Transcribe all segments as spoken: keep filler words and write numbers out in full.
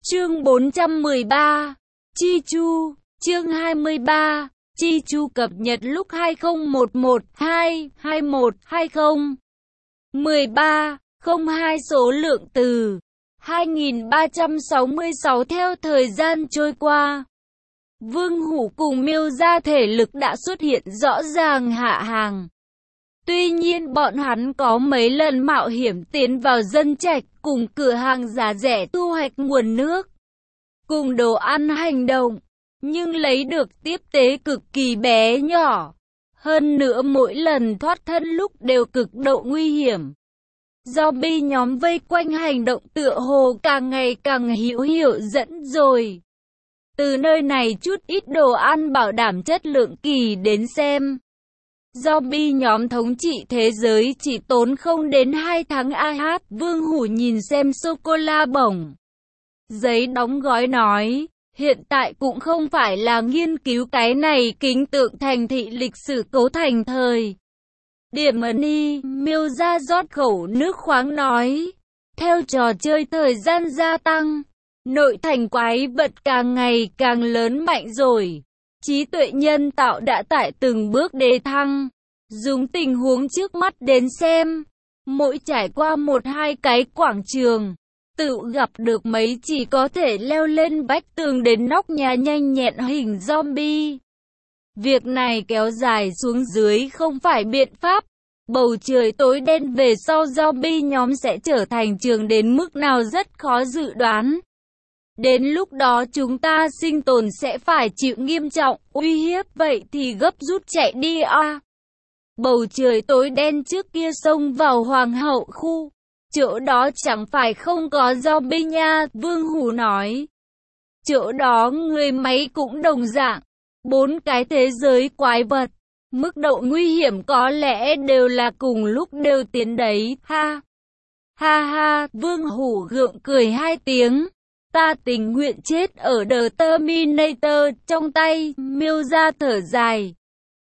Chương bốn trăm mười ba, Chi Chu, chương hai mươi ba, Chi Chu cập nhật lúc hai không một một hai hai một hai không một ba không hai số lượng từ hai nghìn ba trăm sáu mươi sáu. Theo thời gian trôi qua, Vương Hủ cùng Miêu gia thể lực đã xuất hiện rõ ràng hạ hàng. Tuy nhiên bọn hắn có mấy lần mạo hiểm tiến vào dân trạch cùng cửa hàng giá rẻ thu hoạch nguồn nước cùng đồ ăn hành động, nhưng lấy được tiếp tế cực kỳ bé nhỏ. Hơn nữa mỗi lần thoát thân lúc đều cực độ nguy hiểm. Zombie nhóm vây quanh hành động tựa hồ càng ngày càng hữu hiệu dẫn rồi. Từ nơi này chút ít đồ ăn bảo đảm chất lượng kỳ đến xem, zombie nhóm thống trị thế giới chỉ tốn không đến hai tháng. A hát Vương Hủ nhìn xem sô-cô-la bổng giấy đóng gói nói, hiện tại cũng không phải là nghiên cứu cái này kính tượng thành thị lịch sử cấu thành thời điểm ẩn y. Miêu gia rót khẩu nước khoáng nói, theo trò chơi thời gian gia tăng, nội thành quái vật càng ngày càng lớn mạnh rồi. Trí tuệ nhân tạo đã tại từng bước đề thăng. Dùng tình huống trước mắt đến xem, mỗi trải qua một hai cái quảng trường, tự gặp được mấy chỉ có thể leo lên vách tường đến nóc nhà nhanh nhẹn hình zombie. Việc này kéo dài xuống dưới không phải biện pháp. Bầu trời tối đen về sau zombie nhóm sẽ trở thành trường đến mức nào rất khó dự đoán. Đến lúc đó chúng ta sinh tồn sẽ phải chịu nghiêm trọng uy hiếp, vậy thì gấp rút chạy đi a. À. Bầu trời tối đen trước kia xông vào hoàng hậu khu, chỗ đó chẳng phải không có zombie nha, Vương Hủ nói. Chỗ đó người máy cũng đồng dạng, bốn cái thế giới quái vật, mức độ nguy hiểm có lẽ đều là cùng lúc đều tiến đấy, ha. Ha ha, Vương Hủ gượng cười hai tiếng. Ta tình nguyện chết ở The Terminator trong tay. Miêu gia thở dài.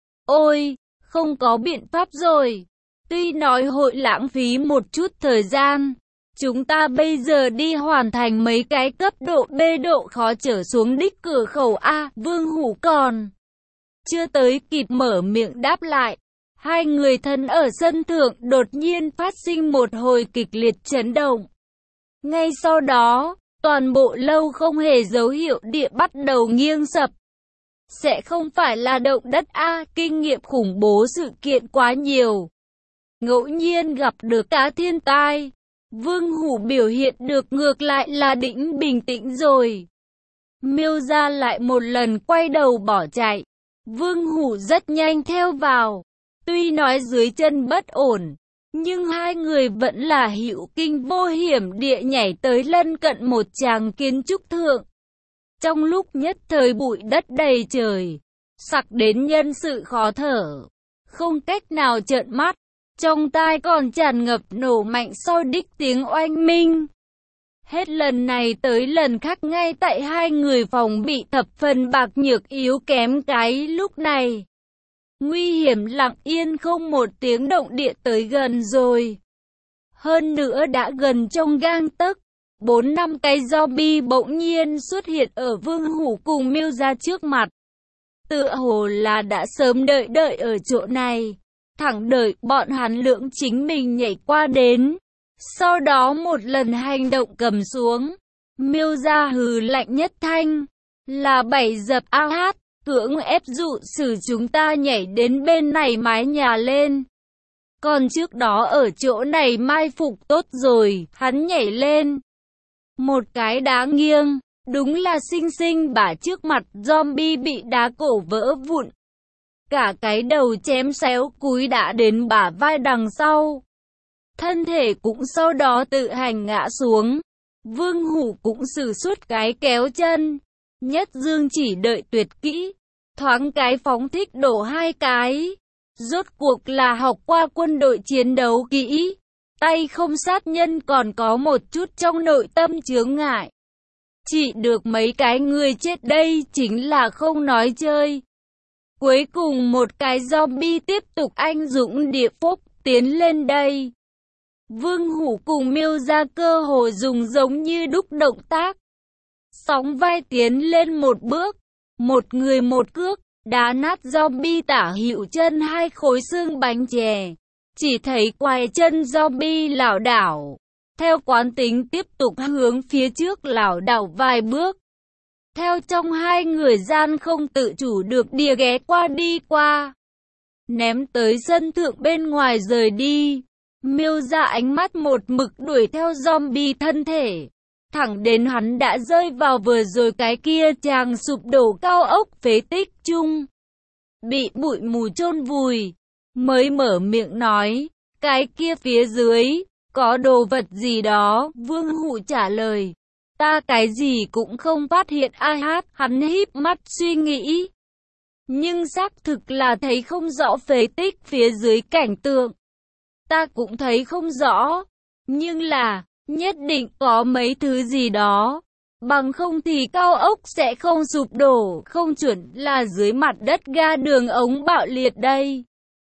Ôi, không có biện pháp rồi. Tuy nói hội lãng phí một chút thời gian, chúng ta bây giờ đi hoàn thành mấy cái cấp độ B độ khó trở xuống đích cửa khẩu A. Vương Hủ còn chưa tới kịp mở miệng đáp lại, hai người thân ở sân thượng đột nhiên phát sinh một hồi kịch liệt chấn động. Ngay sau đó, toàn bộ lâu không hề dấu hiệu địa bắt đầu nghiêng sập. Sẽ không phải là động đất a, kinh nghiệm khủng bố sự kiện quá nhiều. Ngẫu nhiên gặp được cá thiên tai, Vương Hủ biểu hiện được ngược lại là đỉnh bình tĩnh rồi. Miêu gia lại một lần quay đầu bỏ chạy. Vương Hủ rất nhanh theo vào. Tuy nói dưới chân bất ổn, nhưng hai người vẫn là hữu kinh vô hiểm địa nhảy tới lân cận một tràng kiến trúc thượng. Trong lúc nhất thời bụi đất đầy trời, sặc đến nhân sự khó thở, không cách nào trợn mắt, trong tai còn tràn ngập nổ mạnh sau đích tiếng oanh minh. Hết lần này tới lần khác ngay tại hai người phòng bị thập phần bạc nhược yếu kém cái lúc này. Nguy hiểm lặng yên không một tiếng động địa tới gần rồi. Hơn nữa đã gần trong gang tấc, bốn năm cái zombie bỗng nhiên xuất hiện ở Vương Hủ cùng Miêu gia trước mặt. Tựa hồ là đã sớm đợi đợi ở chỗ này, thẳng đợi bọn hắn lưỡng chính mình nhảy qua đến. Sau đó một lần hành động cầm xuống, Miêu gia hừ lạnh nhất thanh, là bảy dập a hát. Cưỡng ép dụ xử chúng ta nhảy đến bên này mái nhà lên. Còn trước đó ở chỗ này mai phục tốt rồi, hắn nhảy lên. Một cái đá nghiêng, đúng là xinh xinh bả trước mặt zombie bị đá cổ vỡ vụn. Cả cái đầu chém xéo cúi đã đến bả vai đằng sau. Thân thể cũng sau đó tự hành ngã xuống. Vương Hủ cũng sử xuất cái kéo chân. Nhất dương chỉ đợi tuyệt kỹ, thoáng cái phóng thích đổ hai cái. Rốt cuộc là học qua quân đội chiến đấu kỹ, tay không sát nhân còn có một chút trong nội tâm chướng ngại. Chỉ được mấy cái người chết đây chính là không nói chơi. Cuối cùng một cái zombie tiếp tục anh dũng địa phúc tiến lên đây. Vương Hủ cùng Miêu gia cơ hồ dùng giống như đúc động tác. sóng vai tiến lên một bước, một người một cước, đá nát zombie tả hữu chân hai khối xương bánh chè. Chỉ thấy quai chân zombie lảo đảo, theo quán tính tiếp tục hướng phía trước lảo đảo vài bước. Theo trong hai người gian không tự chủ được đìa ghé qua đi qua, ném tới sân thượng bên ngoài rời đi. Miêu ra ánh mắt một mực đuổi theo zombie thân thể, thẳng đến hắn đã rơi vào vừa rồi cái kia chàng sụp đổ cao ốc phế tích chung, bị bụi mù chôn vùi, mới mở miệng nói, cái kia phía dưới, có đồ vật gì đó. Vương Hụ trả lời, ta cái gì cũng không phát hiện. Ai hát, hắn híp mắt suy nghĩ, nhưng xác thực là thấy không rõ phế tích phía dưới cảnh tượng. Ta cũng thấy không rõ, nhưng là, nhất định có mấy thứ gì đó, bằng không thì cao ốc sẽ không sụp đổ, không chuẩn là dưới mặt đất ga đường ống bạo liệt đây.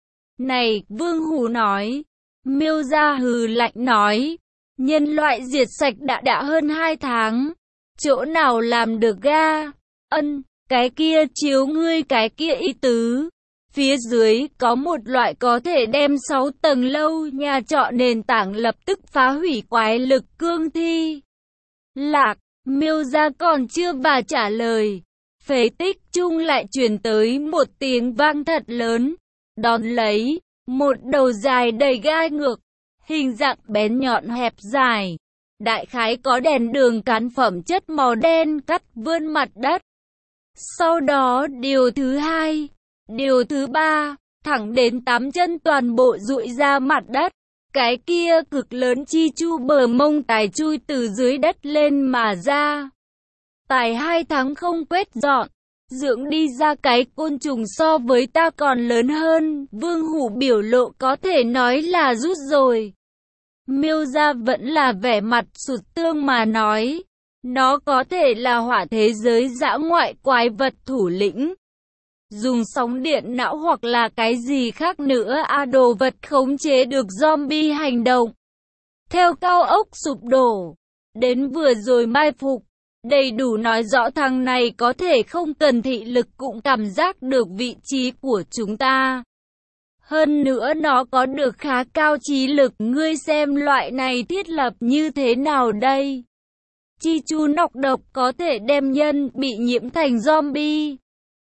Này, Vương Hù nói. Miêu Gia hừ lạnh nói, nhân loại diệt sạch đã đã hơn hai tháng, chỗ nào làm được ga? Ân, cái kia chiếu ngươi cái kia ý tứ. Phía dưới có một loại có thể đem sáu tầng lâu nhà trọ nền tảng lập tức phá hủy quái lực cương thi. Lạc, Miêu Gia còn chưa và trả lời, phế tích chung lại truyền tới một tiếng vang thật lớn, đón lấy một đầu dài đầy gai ngược, hình dạng bén nhọn hẹp dài, đại khái có đèn đường cán phẩm chất màu đen cắt vươn mặt đất. Sau đó điều thứ hai, điều thứ ba, thẳng đến tám chân toàn bộ dụi ra mặt đất. Cái kia cực lớn chi chu bờ mông tài chui từ dưới đất lên mà ra. Tài hai tháng không quét dọn, dưỡng đi ra cái côn trùng so với ta còn lớn hơn. Vương Hủ biểu lộ có thể nói là rút rồi. Miêu Gia vẫn là vẻ mặt sụt tương mà nói, nó có thể là hỏa thế giới dã ngoại quái vật thủ lĩnh, dùng sóng điện não hoặc là cái gì khác nữa a đồ vật khống chế được zombie hành động. Theo cao ốc sụp đổ, đến vừa rồi mai phục, đầy đủ nói rõ thằng này có thể không cần thị lực cũng cảm giác được vị trí của chúng ta. Hơn nữa nó có được khá cao trí lực, ngươi xem loại này thiết lập như thế nào đây? Chi chu nọc độc có thể đem nhân bị nhiễm thành zombie,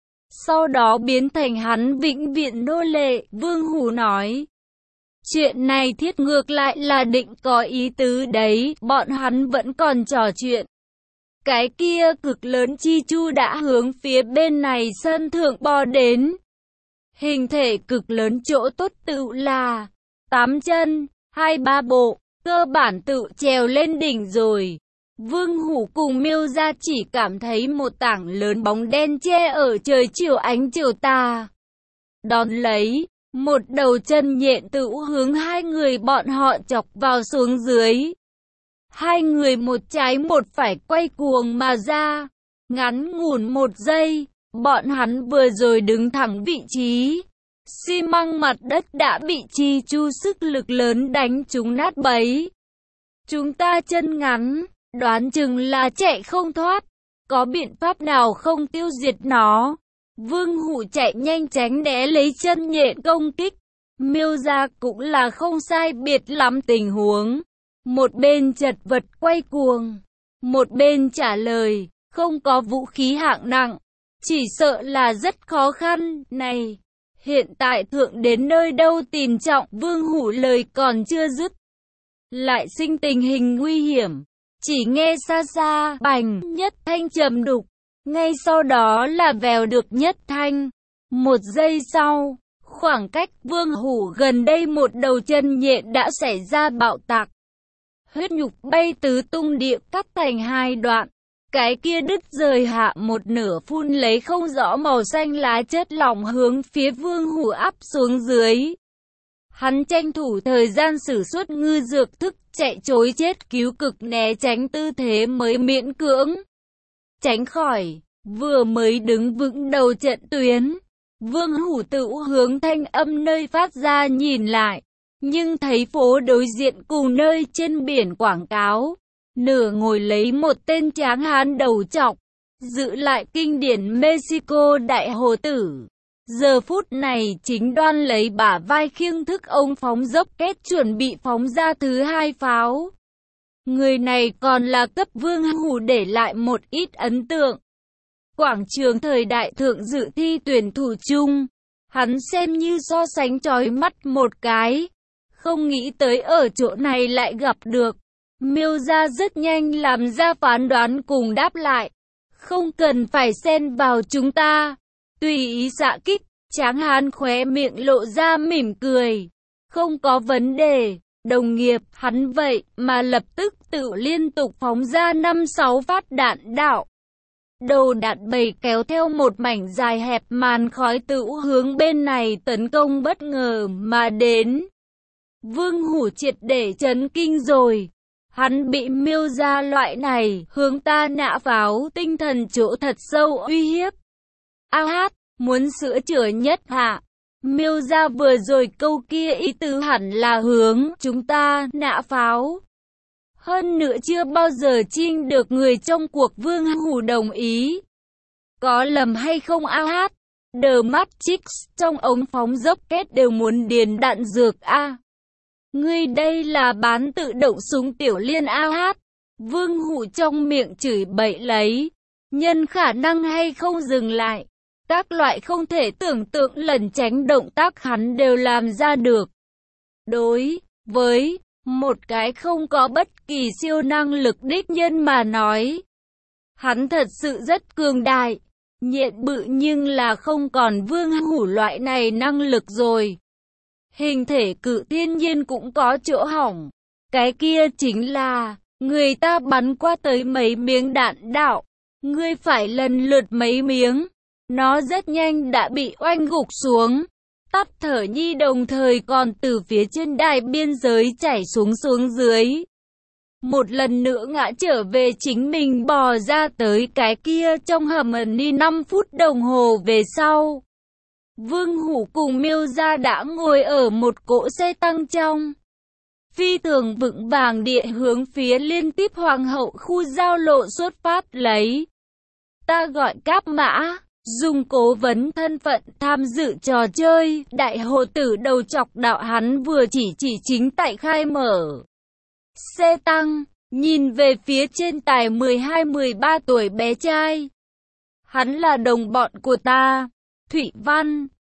sau đó biến thành hắn vĩnh viễn nô lệ. Vương Hủ nói, chuyện này thiết ngược lại là định có ý tứ đấy. Bọn hắn vẫn còn trò chuyện, cái kia cực lớn chi chu đã hướng phía bên này sân thượng bò đến. Hình thể cực lớn chỗ tốt tự là tám chân, hai ba bộ, cơ bản tự trèo lên đỉnh rồi. Vương Hủ cùng Miêu Gia chỉ cảm thấy một tảng lớn bóng đen che ở trời chiều ánh chiều tà. Đón lấy, một đầu chân nhện tự hướng hai người bọn họ chọc vào xuống dưới. Hai người một trái một phải quay cuồng mà ra. Ngắn ngủn một giây, bọn hắn vừa rồi đứng thẳng vị trí, xi măng mặt đất đã bị chi chu sức lực lớn đánh chúng nát bấy. Chúng ta chân ngắn, đoán chừng là chạy không thoát, có biện pháp nào không tiêu diệt nó? Vương Hủ chạy nhanh tránh né lấy chân nhện công kích. Miêu Gia cũng là không sai biệt lắm tình huống, một bên chật vật quay cuồng, một bên trả lời, không có vũ khí hạng nặng, chỉ sợ là rất khó khăn. Này, hiện tại thượng đến nơi đâu tìm trọng? Vương Hủ lời còn chưa dứt, lại sinh tình hình nguy hiểm. Chỉ nghe xa xa, bành, nhất thanh trầm đục, ngay sau đó là vèo được nhất thanh. Một giây sau, khoảng cách Vương Hủ gần đây một đầu chân nhện đã xảy ra bạo tạc. Huyết nhục bay tứ tung địa cắt thành hai đoạn. Cái kia đứt rời hạ một nửa phun lấy không rõ màu xanh lá chất lỏng hướng phía Vương Hủ áp xuống dưới. Hắn tranh thủ thời gian sử xuất ngư dược thức chạy trối chết cứu cực né tránh tư thế mới miễn cưỡng tránh khỏi, vừa mới đứng vững đầu trận tuyến. Vương Hủ tự hướng thanh âm nơi phát ra nhìn lại, nhưng thấy phố đối diện cùng nơi trên biển quảng cáo, nửa ngồi lấy một tên tráng hán đầu trọc, giữ lại kinh điển Mexico đại hồ tử. Giờ phút này chính đoan lấy bả vai khiêng thức ông phóng dốc két chuẩn bị phóng ra thứ hai pháo. Người này còn là cấp Vương Hủ để lại một ít ấn tượng. Quảng trường thời đại thượng dự thi tuyển thủ chung, hắn xem như so sánh chói mắt một cái. Không nghĩ tới ở chỗ này lại gặp được. Miêu gia rất nhanh làm ra phán đoán cùng đáp lại. Không cần phải xen vào chúng ta. Tùy ý xạ kích, Tráng Hán khóe miệng lộ ra mỉm cười. Không có vấn đề, đồng nghiệp, hắn vậy mà lập tức tự liên tục phóng ra năm sáu phát đạn đạo. Đầu đạn bầy kéo theo một mảnh dài hẹp màn khói tự hướng bên này tấn công bất ngờ mà đến. Vương Hủ triệt để chấn kinh rồi. Hắn bị miêu ra loại này hướng ta nã pháo tinh thần chỗ thật sâu uy hiếp. A hát, muốn sửa chữa nhất hạ. Miêu ra vừa rồi câu kia ý tứ hẳn là hướng chúng ta nã pháo. Hơn nữa chưa bao giờ trinh được người trong cuộc Vương Hủ đồng ý. Có lầm hay không A hát? The Matrix trong ống phóng dốc két đều muốn điền đạn dược A. Ngươi đây là bán tự động súng tiểu liên A hát. Vương Hủ trong miệng chửi bậy lấy. Nhân khả năng hay không dừng lại. Các loại không thể tưởng tượng lẩn tránh động tác hắn đều làm ra được. Đối với một cái không có bất kỳ siêu năng lực đích nhân mà nói, hắn thật sự rất cường đại. Nhện bự nhưng là không còn Vương Hủ loại này năng lực rồi. Hình thể cự thiên nhiên cũng có chỗ hỏng. Cái kia chính là, người ta bắn qua tới mấy miếng đạn đạo. Ngươi phải lần lượt mấy miếng. Nó rất nhanh đã bị oanh gục xuống. Tắt thở nhi đồng thời còn từ phía trên đài biên giới chảy xuống xuống dưới. Một lần nữa ngã trở về chính mình bò ra tới cái kia trong hầm ni năm phút đồng hồ về sau. Vương Hủ cùng Miêu gia đã ngồi ở một cỗ xe tăng trong. Phi thường vững vàng địa hướng phía liên tiếp hoàng hậu khu giao lộ xuất phát lấy. Ta gọi Cáp Mã, dùng cố vấn thân phận tham dự trò chơi, đại hồ tử đầu chọc đạo hắn vừa chỉ chỉ chính tại khai mở. Xe tăng, nhìn về phía trên tài mười hai mười ba tuổi bé trai. Hắn là đồng bọn của ta, Thụy Văn.